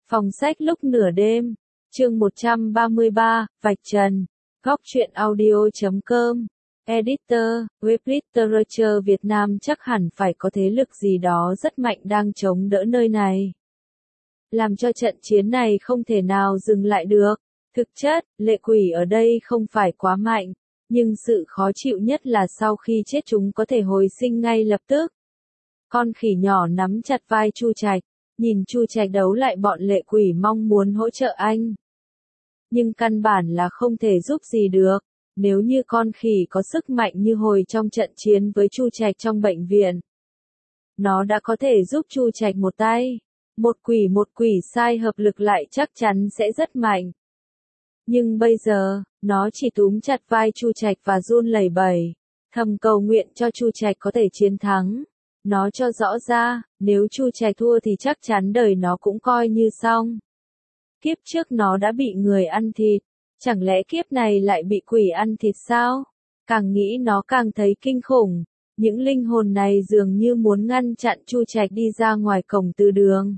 Phòng sách lúc nửa đêm, chương 133, vạch trần, góc truyện audio.com, editor, web literature Việt Nam chắc hẳn phải có thế lực gì đó rất mạnh đang chống đỡ nơi này. Làm cho trận chiến này không thể nào dừng lại được. Thực chất, lệ quỷ ở đây không phải quá mạnh, nhưng sự khó chịu nhất là sau khi chết chúng có thể hồi sinh ngay lập tức. Con khỉ nhỏ nắm chặt vai Chu Trạch, nhìn Chu Trạch đấu lại bọn lệ quỷ mong muốn hỗ trợ anh. Nhưng căn bản là không thể giúp gì được, nếu như con khỉ có sức mạnh như hồi trong trận chiến với Chu Trạch trong bệnh viện. Nó đã có thể giúp Chu Trạch một tay, một quỷ sai hợp lực lại chắc chắn sẽ rất mạnh. Nhưng bây giờ, nó chỉ túm chặt vai Chu Trạch và run lẩy bẩy, thầm cầu nguyện cho Chu Trạch có thể chiến thắng. Nó cho rõ ra, nếu Chu Trạch thua thì chắc chắn đời nó cũng coi như xong. Kiếp trước nó đã bị người ăn thịt, chẳng lẽ kiếp này lại bị quỷ ăn thịt sao? Càng nghĩ nó càng thấy kinh khủng, những linh hồn này dường như muốn ngăn chặn Chu Trạch đi ra ngoài cổng từ đường.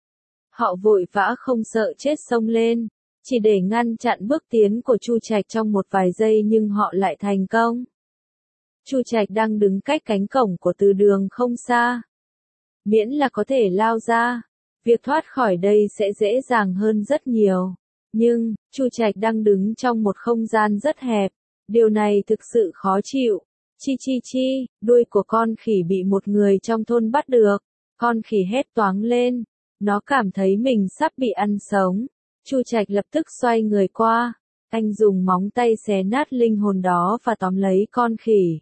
Họ vội vã không sợ chết xông lên, chỉ để ngăn chặn bước tiến của Chu Trạch trong một vài giây nhưng họ lại thành công. Chu Trạch đang đứng cách cánh cổng của từ đường không xa. Miễn là có thể lao ra, việc thoát khỏi đây sẽ dễ dàng hơn rất nhiều. Nhưng, Chu Trạch đang đứng trong một không gian rất hẹp, điều này thực sự khó chịu. Chi, đuôi của con khỉ bị một người trong thôn bắt được. Con khỉ hét toáng lên, nó cảm thấy mình sắp bị ăn sống. Chu Trạch lập tức xoay người qua, anh dùng móng tay xé nát linh hồn đó và tóm lấy con khỉ.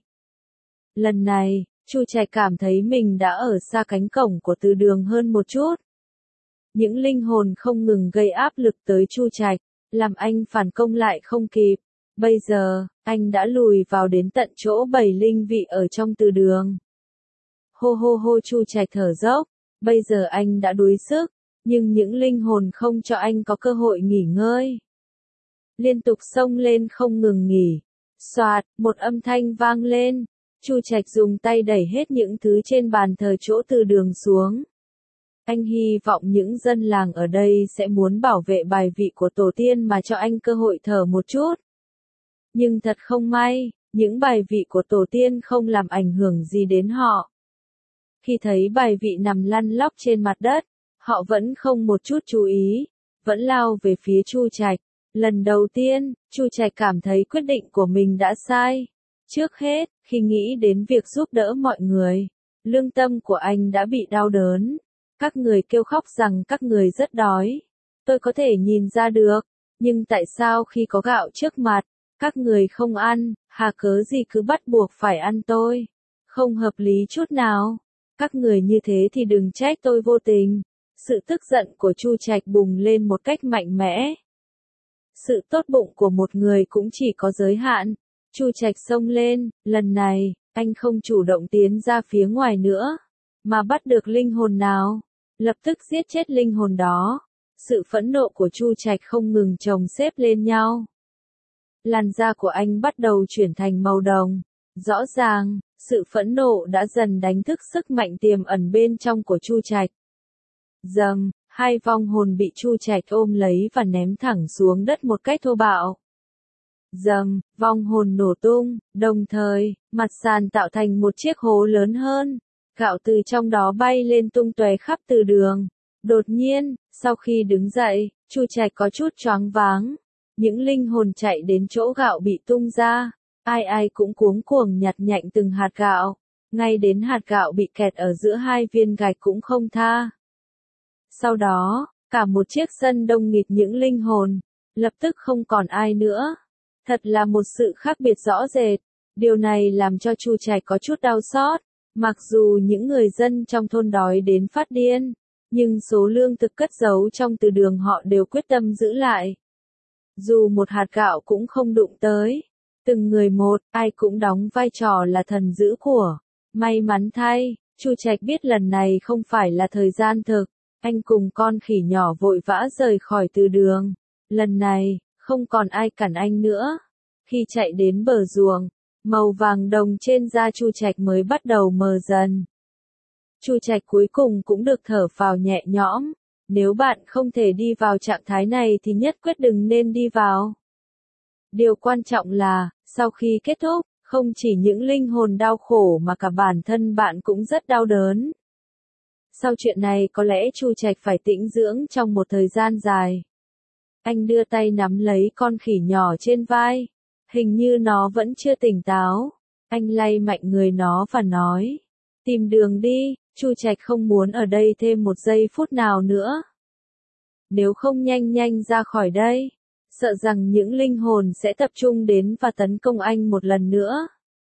Lần này, Chu Trạch cảm thấy mình đã ở xa cánh cổng của từ đường hơn một chút. Những linh hồn không ngừng gây áp lực tới Chu Trạch, làm anh phản công lại không kịp. Bây giờ, anh đã lùi vào đến tận chỗ 7 linh vị ở trong từ đường. Hô Chu Trạch thở dốc, bây giờ anh đã đuối sức, nhưng những linh hồn không cho anh có cơ hội nghỉ ngơi. Liên tục xông lên không ngừng nghỉ. Xoạt, một âm thanh vang lên. Chu Trạch dùng tay đẩy hết những thứ trên bàn thờ chỗ từ đường xuống. Anh hy vọng những dân làng ở đây sẽ muốn bảo vệ bài vị của tổ tiên mà cho anh cơ hội thở một chút. Nhưng thật không may, những bài vị của tổ tiên không làm ảnh hưởng gì đến họ. Khi thấy bài vị nằm lăn lóc trên mặt đất, họ vẫn không một chút chú ý, vẫn lao về phía Chu Trạch. Lần đầu tiên, Chu Trạch cảm thấy quyết định của mình đã sai. Trước hết, khi nghĩ đến việc giúp đỡ mọi người, lương tâm của anh đã bị đau đớn. Các người kêu khóc rằng các người rất đói. Tôi có thể nhìn ra được, nhưng tại sao khi có gạo trước mặt, các người không ăn, hà cớ gì cứ bắt buộc phải ăn tôi? Không hợp lý chút nào. Các người như thế thì đừng trách tôi vô tình. Sự tức giận của Chu Trạch bùng lên một cách mạnh mẽ. Sự tốt bụng của một người cũng chỉ có giới hạn. Chu Trạch xông lên, lần này, anh không chủ động tiến ra phía ngoài nữa, mà bắt được linh hồn nào, lập tức giết chết linh hồn đó. Sự phẫn nộ của Chu Trạch không ngừng chồng xếp lên nhau. Làn da của anh bắt đầu chuyển thành màu đồng. Rõ ràng, sự phẫn nộ đã dần đánh thức sức mạnh tiềm ẩn bên trong của Chu Trạch. Dầm, hai vong hồn bị Chu Trạch ôm lấy và ném thẳng xuống đất một cách thô bạo. Dầm, vong hồn nổ tung, đồng thời, mặt sàn tạo thành một chiếc hố lớn hơn. Gạo từ trong đó bay lên tung tóe khắp từ đường. Đột nhiên, sau khi đứng dậy, Chu Trạch có chút choáng váng. Những linh hồn chạy đến chỗ gạo bị tung ra. Ai cũng cuống cuồng nhặt nhạnh từng hạt gạo. Ngay đến hạt gạo bị kẹt ở giữa hai viên gạch cũng không tha. Sau đó, cả một chiếc sân đông nghịt những linh hồn. Lập tức không còn ai nữa. Thật là một sự khác biệt rõ rệt. Điều này làm cho Chu Trạch có chút đau xót. Mặc dù những người dân trong thôn đói đến phát điên, nhưng số lương thực cất giấu trong từ đường họ đều quyết tâm giữ lại. Dù một hạt gạo cũng không đụng tới. Từng người một, ai cũng đóng vai trò là thần giữ của. May mắn thay, Chu Trạch biết lần này không phải là thời gian thực. Anh cùng con khỉ nhỏ vội vã rời khỏi từ đường. Lần này, không còn ai cản anh nữa. Khi chạy đến bờ ruộng, màu vàng đồng trên da Chu Trạch mới bắt đầu mờ dần. Chu Trạch cuối cùng cũng được thở phào nhẹ nhõm. Nếu bạn không thể đi vào trạng thái này thì nhất quyết đừng nên đi vào. Điều quan trọng là, sau khi kết thúc, không chỉ những linh hồn đau khổ mà cả bản thân bạn cũng rất đau đớn. Sau chuyện này có lẽ Chu Trạch phải tĩnh dưỡng trong một thời gian dài. Anh đưa tay nắm lấy con khỉ nhỏ trên vai. Hình như nó vẫn chưa tỉnh táo. Anh lay mạnh người nó và nói. Tìm đường đi, Chu Trạch không muốn ở đây thêm một giây phút nào nữa. Nếu không nhanh nhanh ra khỏi đây, sợ rằng những linh hồn sẽ tập trung đến và tấn công anh một lần nữa.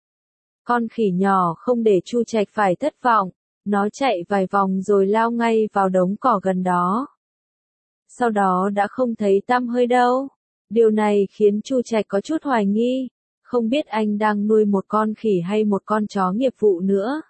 Con khỉ nhỏ không để Chu Trạch phải thất vọng. Nó chạy vài vòng rồi lao ngay vào đống cỏ gần đó. Sau đó đã không thấy tăm hơi đâu. Điều này khiến Chu Trạch có chút hoài nghi, không biết anh đang nuôi một con khỉ hay một con chó nghiệp vụ nữa.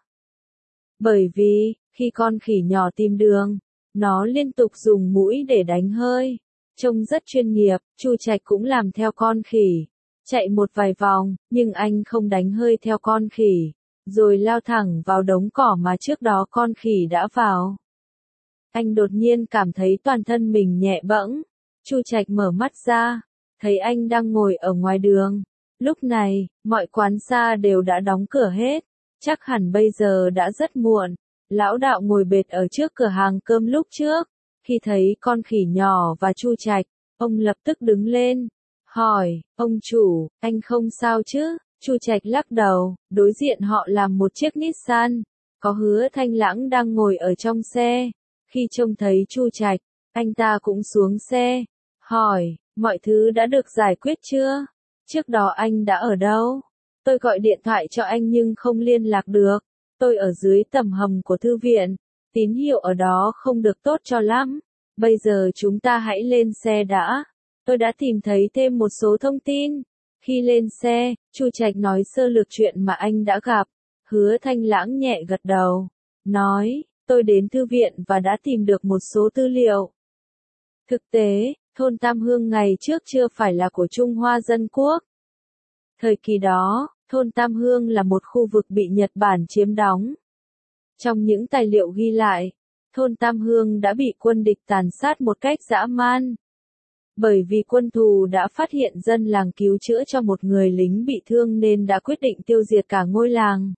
Bởi vì, khi con khỉ nhỏ tìm đường, nó liên tục dùng mũi để đánh hơi. Trông rất chuyên nghiệp, Chu Trạch cũng làm theo con khỉ. Chạy một vài vòng, nhưng anh không đánh hơi theo con khỉ. Rồi lao thẳng vào đống cỏ mà trước đó con khỉ đã vào. Anh đột nhiên cảm thấy toàn thân mình nhẹ bẫng. Chu Trạch mở mắt ra, thấy anh đang ngồi ở ngoài đường. Lúc này, mọi quán bar đều đã đóng cửa hết. Chắc hẳn bây giờ đã rất muộn. Lão đạo ngồi bệt ở trước cửa hàng cơm lúc trước. Khi thấy con khỉ nhỏ và Chu Trạch, ông lập tức đứng lên. Hỏi, ông chủ, anh không sao chứ? Chu Trạch lắc đầu, đối diện họ là một chiếc Nissan. Có Hứa Thanh Lãng đang ngồi ở trong xe. Khi trông thấy Chu Trạch, anh ta cũng xuống xe. Hỏi, mọi thứ đã được giải quyết chưa? Trước đó anh đã ở đâu? Tôi gọi điện thoại cho anh nhưng không liên lạc được. Tôi ở dưới tầng hầm của thư viện. Tín hiệu ở đó không được tốt cho lắm. Bây giờ chúng ta hãy lên xe đã. Tôi đã tìm thấy thêm một số thông tin. Khi lên xe, Chu Trạch nói sơ lược chuyện mà anh đã gặp. Hứa Thanh Lãng nhẹ gật đầu. Nói, tôi đến thư viện và đã tìm được một số tư liệu. Thực tế, thôn Tam Hương ngày trước chưa phải là của Trung Hoa Dân Quốc. Thời kỳ đó, thôn Tam Hương là một khu vực bị Nhật Bản chiếm đóng. Trong những tài liệu ghi lại, thôn Tam Hương đã bị quân địch tàn sát một cách dã man. Bởi vì quân thù đã phát hiện dân làng cứu chữa cho một người lính bị thương nên đã quyết định tiêu diệt cả ngôi làng.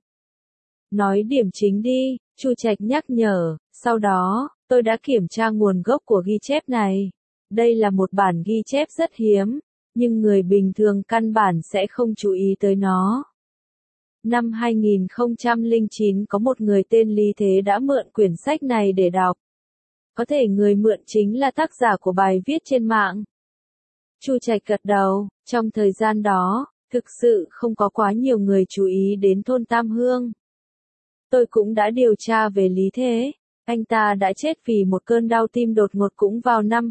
Nói điểm chính đi, Chu Trạch nhắc nhở, sau đó, tôi đã kiểm tra nguồn gốc của ghi chép này. Đây là một bản ghi chép rất hiếm, nhưng người bình thường căn bản sẽ không chú ý tới nó. Năm 2009 có một người tên Lý Thế đã mượn quyển sách này để đọc. Có thể người mượn chính là tác giả của bài viết trên mạng. Chu Trạch gật đầu, trong thời gian đó, thực sự không có quá nhiều người chú ý đến thôn Tam Hương. Tôi cũng đã điều tra về Lý Thế. Anh ta đã chết vì một cơn đau tim đột ngột cũng vào năm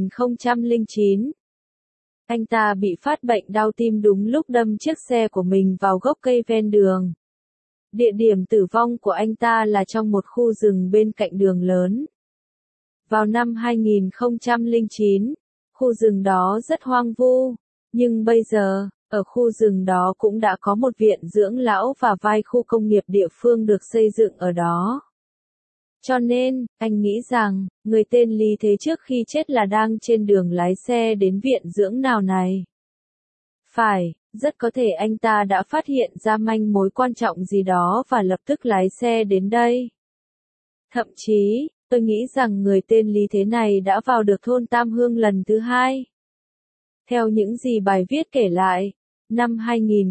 2009. Anh ta bị phát bệnh đau tim đúng lúc đâm chiếc xe của mình vào gốc cây ven đường. Địa điểm tử vong của anh ta là trong một khu rừng bên cạnh đường lớn. Vào năm 2009, khu rừng đó rất hoang vu, nhưng bây giờ, ở khu rừng đó cũng đã có một viện dưỡng lão và vài khu công nghiệp địa phương được xây dựng ở đó. Cho nên, anh nghĩ rằng, người tên Lý Thế trước khi chết là đang trên đường lái xe đến viện dưỡng nào này. Phải, rất có thể anh ta đã phát hiện ra manh mối quan trọng gì đó và lập tức lái xe đến đây. Thậm chí, tôi nghĩ rằng người tên Lý Thế này đã vào được thôn Tam Hương lần thứ hai. Theo những gì bài viết kể lại, năm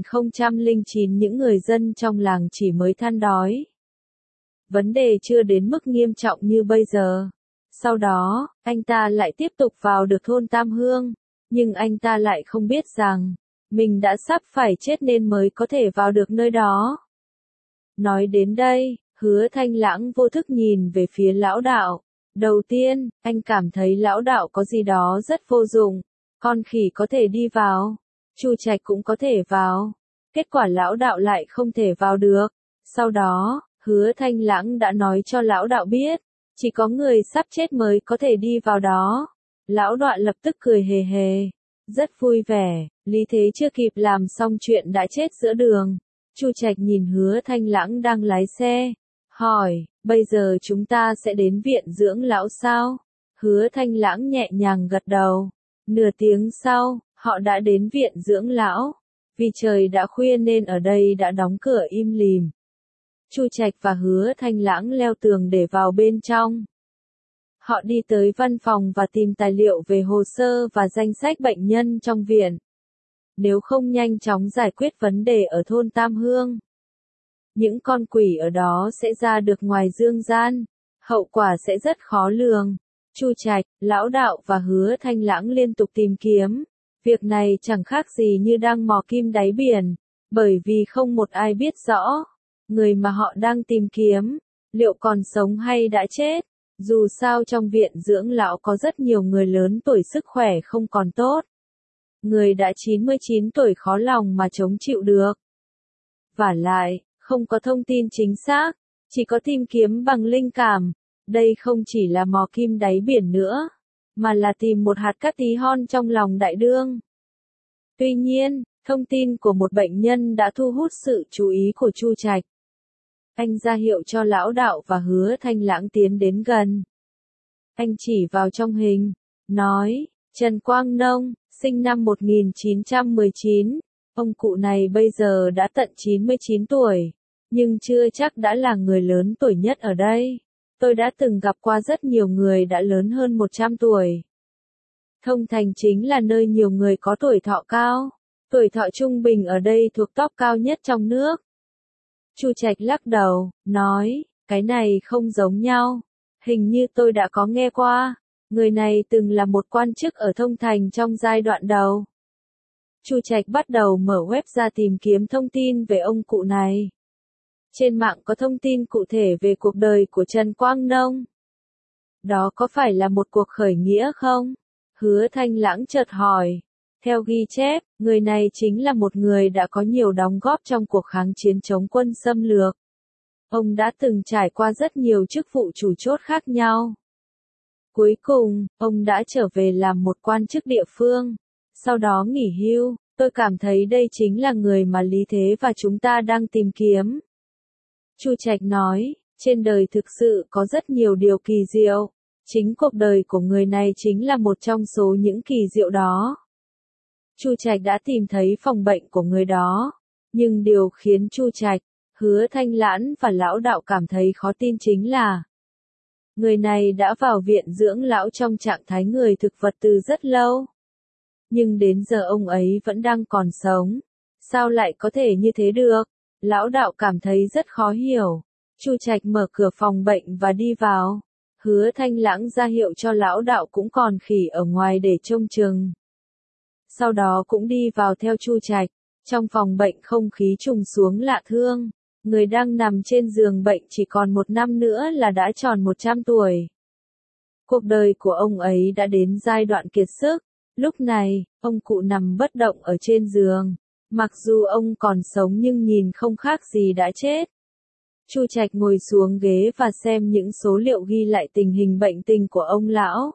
2009 những người dân trong làng chỉ mới than đói. Vấn đề chưa đến mức nghiêm trọng như bây giờ. Sau đó, anh ta lại tiếp tục vào được thôn Tam Hương, nhưng anh ta lại không biết rằng, mình đã sắp phải chết nên mới có thể vào được nơi đó. Nói đến đây, Hứa Thanh Lãng vô thức nhìn về phía lão đạo. Đầu tiên, anh cảm thấy lão đạo có gì đó rất vô dụng. Con khỉ có thể đi vào, Chu Trạch cũng có thể vào. Kết quả lão đạo lại không thể vào được. Sau đó, Hứa Thanh Lãng đã nói cho lão đạo biết, chỉ có người sắp chết mới có thể đi vào đó. Lão đạo lập tức cười hề hề, rất vui vẻ. Lý Thế chưa kịp làm xong chuyện đã chết giữa đường. Chu Trạch nhìn Hứa Thanh Lãng đang lái xe, hỏi, bây giờ chúng ta sẽ đến viện dưỡng lão sao? Hứa Thanh Lãng nhẹ nhàng gật đầu. Nửa tiếng sau, họ đã đến viện dưỡng lão. Vì trời đã khuya nên ở đây đã đóng cửa im lìm. Chu Trạch và Hứa Thanh Lãng leo tường để vào bên trong. Họ đi tới văn phòng và tìm tài liệu về hồ sơ và danh sách bệnh nhân trong viện. Nếu không nhanh chóng giải quyết vấn đề ở thôn Tam Hương, những con quỷ ở đó sẽ ra được ngoài dương gian. Hậu quả sẽ rất khó lường. Chu Trạch, Lão Đạo và Hứa Thanh Lãng liên tục tìm kiếm. Việc này chẳng khác gì như đang mò kim đáy biển, bởi vì không một ai biết rõ người mà họ đang tìm kiếm liệu còn sống hay đã chết. Dù sao trong viện dưỡng lão có rất nhiều người lớn tuổi sức khỏe không còn tốt. Người đã 99 tuổi khó lòng mà chống chịu được. Vả lại, không có thông tin chính xác, chỉ có tìm kiếm bằng linh cảm. Đây không chỉ là mò kim đáy biển nữa, mà là tìm một hạt cát tí hon trong lòng đại đương. Tuy nhiên, thông tin của một bệnh nhân đã thu hút sự chú ý của Chu Trạch. Anh ra hiệu cho Lão Đạo và Hứa Thanh Lãng tiến đến gần. Anh chỉ vào trong hình, nói, Trần Quang Nông, sinh năm 1919, ông cụ này bây giờ đã tận 99 tuổi, nhưng chưa chắc đã là người lớn tuổi nhất ở đây. Tôi đã từng gặp qua rất nhiều người đã lớn hơn 100 tuổi. Thông Thành chính là nơi nhiều người có tuổi thọ cao. Tuổi thọ trung bình ở đây thuộc top cao nhất trong nước. Chu Trạch lắc đầu, nói, cái này không giống nhau. Hình như tôi đã có nghe qua. Người này từng là một quan chức ở Thông Thành trong giai đoạn đầu. Chu Trạch bắt đầu mở web ra tìm kiếm thông tin về ông cụ này. Trên mạng có thông tin cụ thể về cuộc đời của Trần Quang Nông. Đó có phải là một cuộc khởi nghĩa không? Hứa Thanh Lãng chợt hỏi. Theo ghi chép, người này chính là một người đã có nhiều đóng góp trong cuộc kháng chiến chống quân xâm lược. Ông đã từng trải qua rất nhiều chức vụ chủ chốt khác nhau. Cuối cùng, ông đã trở về làm một quan chức địa phương. Sau đó nghỉ hưu, tôi cảm thấy đây chính là người mà Lý Thế và chúng ta đang tìm kiếm. Chu Trạch nói, trên đời thực sự có rất nhiều điều kỳ diệu. Chính cuộc đời của người này chính là một trong số những kỳ diệu đó. Chu Trạch đã tìm thấy phòng bệnh của người đó. Nhưng điều khiến Chu Trạch, Hứa Thanh Lãng và Lão Đạo cảm thấy khó tin chính là người này đã vào viện dưỡng lão trong trạng thái người thực vật từ rất lâu. Nhưng đến giờ ông ấy vẫn đang còn sống. Sao lại có thể như thế được? Lão Đạo cảm thấy rất khó hiểu. Chu Trạch mở cửa phòng bệnh và đi vào. Hứa Thanh Lãng ra hiệu cho Lão Đạo cũng còn khỉ ở ngoài để trông chừng. Sau đó cũng đi vào theo Chu Trạch. Trong phòng bệnh không khí trùng xuống lạ thương. Người đang nằm trên giường bệnh chỉ còn 1 năm nữa là đã tròn 100 tuổi. Cuộc đời của ông ấy đã đến giai đoạn kiệt sức. Lúc này, ông cụ nằm bất động ở trên giường. Mặc dù ông còn sống nhưng nhìn không khác gì đã chết. Chu Trạch ngồi xuống ghế và xem những số liệu ghi lại tình hình bệnh tình của ông lão.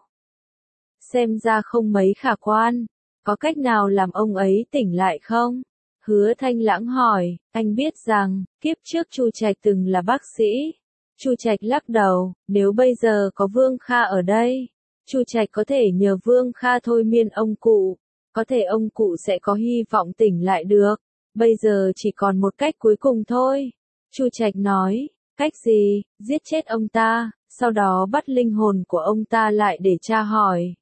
Xem ra không mấy khả quan. Có cách nào làm ông ấy tỉnh lại không? Hứa Thanh Lãng hỏi, anh biết rằng, kiếp trước Chu Trạch từng là bác sĩ. Chu Trạch lắc đầu, nếu bây giờ có Vương Kha ở đây, Chu Trạch có thể nhờ Vương Kha thôi miên ông cụ. Có thể ông cụ sẽ có hy vọng tỉnh lại được. Bây giờ chỉ còn một cách cuối cùng thôi. Chu Trạch nói, cách gì? Giết chết ông ta, sau đó bắt linh hồn của ông ta lại để tra hỏi.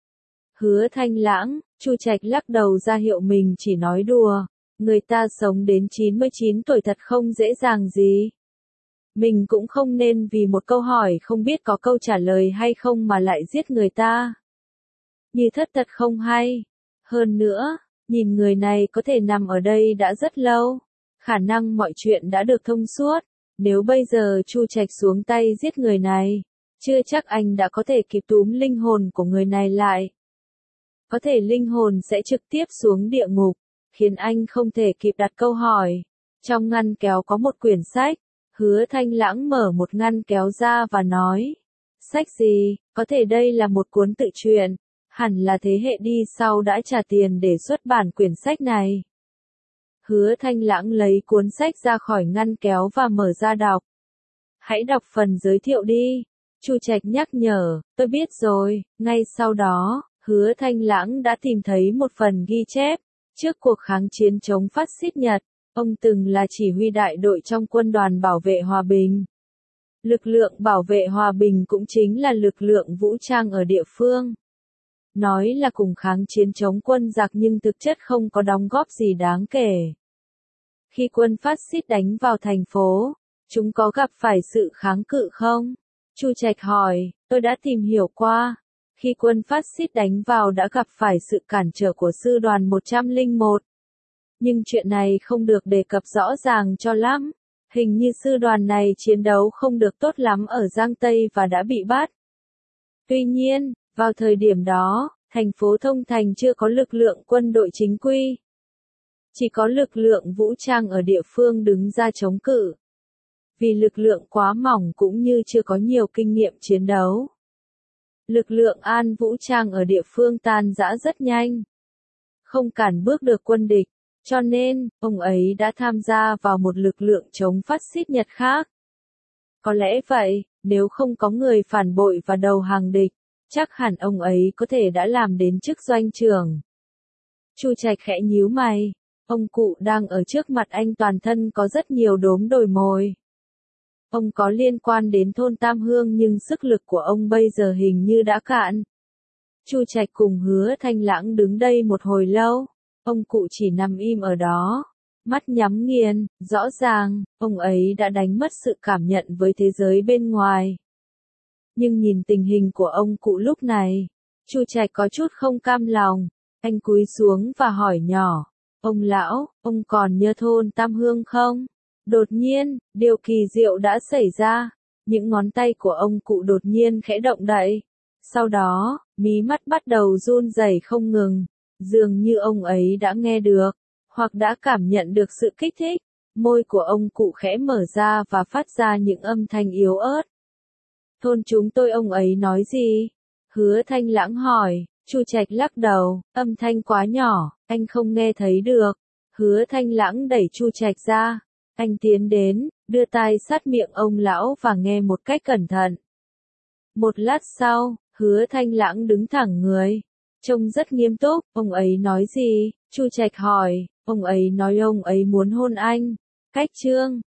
Hứa Thanh Lãng, Chu Trạch lắc đầu ra hiệu mình chỉ nói đùa. Người ta sống đến 99 tuổi thật không dễ dàng gì. Mình cũng không nên vì một câu hỏi không biết có câu trả lời hay không mà lại giết người ta. Như thất thật không hay. Hơn nữa, nhìn người này có thể nằm ở đây đã rất lâu. Khả năng mọi chuyện đã được thông suốt. Nếu bây giờ Chu Trạch xuống tay giết người này, chưa chắc anh đã có thể kịp túm linh hồn của người này lại. Có thể linh hồn sẽ trực tiếp xuống địa ngục, khiến anh không thể kịp đặt câu hỏi. Trong ngăn kéo có một quyển sách. Hứa Thanh Lãng mở một ngăn kéo ra và nói. Sách gì? Có thể đây là một cuốn tự truyện. Hẳn là thế hệ đi sau đã trả tiền để xuất bản quyển sách này. Hứa Thanh Lãng lấy cuốn sách ra khỏi ngăn kéo và mở ra đọc. Hãy đọc phần giới thiệu đi. Chu Trạch nhắc nhở, tôi biết rồi. Ngay sau đó, Hứa Thanh Lãng đã tìm thấy một phần ghi chép. Trước cuộc kháng chiến chống phát xít Nhật, ông từng là chỉ huy đại đội trong quân đoàn bảo vệ hòa bình. Lực lượng bảo vệ hòa bình cũng chính là lực lượng vũ trang ở địa phương. Nói là cùng kháng chiến chống quân giặc nhưng thực chất không có đóng góp gì đáng kể. Khi quân phát xít đánh vào thành phố, chúng có gặp phải sự kháng cự không? Chu Trạch hỏi, tôi đã tìm hiểu qua. Khi quân phát xít đánh vào đã gặp phải sự cản trở của sư đoàn 101. Nhưng chuyện này không được đề cập rõ ràng cho lắm. Hình như sư đoàn này chiến đấu không được tốt lắm ở Giang Tây và đã bị bắt. Tuy nhiên, vào thời điểm đó, thành phố Thông Thành chưa có lực lượng quân đội chính quy. Chỉ có lực lượng vũ trang ở địa phương đứng ra chống cự. Vì lực lượng quá mỏng cũng như chưa có nhiều kinh nghiệm chiến đấu. Lực lượng an vũ trang ở địa phương tan rã rất nhanh. Không cản bước được quân địch, cho nên, ông ấy đã tham gia vào một lực lượng chống phát xít Nhật khác. Có lẽ vậy, nếu không có người phản bội và đầu hàng địch, chắc hẳn ông ấy có thể đã làm đến chức doanh trưởng. Chu Trạch khẽ nhíu mày, ông cụ đang ở trước mặt anh toàn thân có rất nhiều đốm đồi mồi. Ông có liên quan đến thôn Tam Hương nhưng sức lực của ông bây giờ hình như đã cạn. Chu Trạch cùng Hứa Thanh Lãng đứng đây một hồi lâu, ông cụ chỉ nằm im ở đó, mắt nhắm nghiền, rõ ràng, ông ấy đã đánh mất sự cảm nhận với thế giới bên ngoài. Nhưng nhìn tình hình của ông cụ lúc này, Chu Trạch có chút không cam lòng, anh cúi xuống và hỏi nhỏ, ông lão, ông còn nhớ thôn Tam Hương không? Đột nhiên, điều kỳ diệu đã xảy ra, những ngón tay của ông cụ đột nhiên khẽ động đậy. Sau đó, mí mắt bắt đầu run rẩy không ngừng, dường như ông ấy đã nghe được, hoặc đã cảm nhận được sự kích thích. Môi của ông cụ khẽ mở ra và phát ra những âm thanh yếu ớt. Thôn chúng tôi ông ấy nói gì? Hứa Thanh Lãng hỏi, Chu Trạch lắc đầu, âm thanh quá nhỏ, anh không nghe thấy được. Hứa Thanh Lãng đẩy Chu Trạch ra. Anh tiến đến, đưa tai sát miệng ông lão và nghe một cách cẩn thận. Một lát sau, Hứa Thanh Lãng đứng thẳng người. Trông rất nghiêm túc, ông ấy nói gì? Chu Trạch hỏi, ông ấy nói ông ấy muốn hôn anh. Cách chương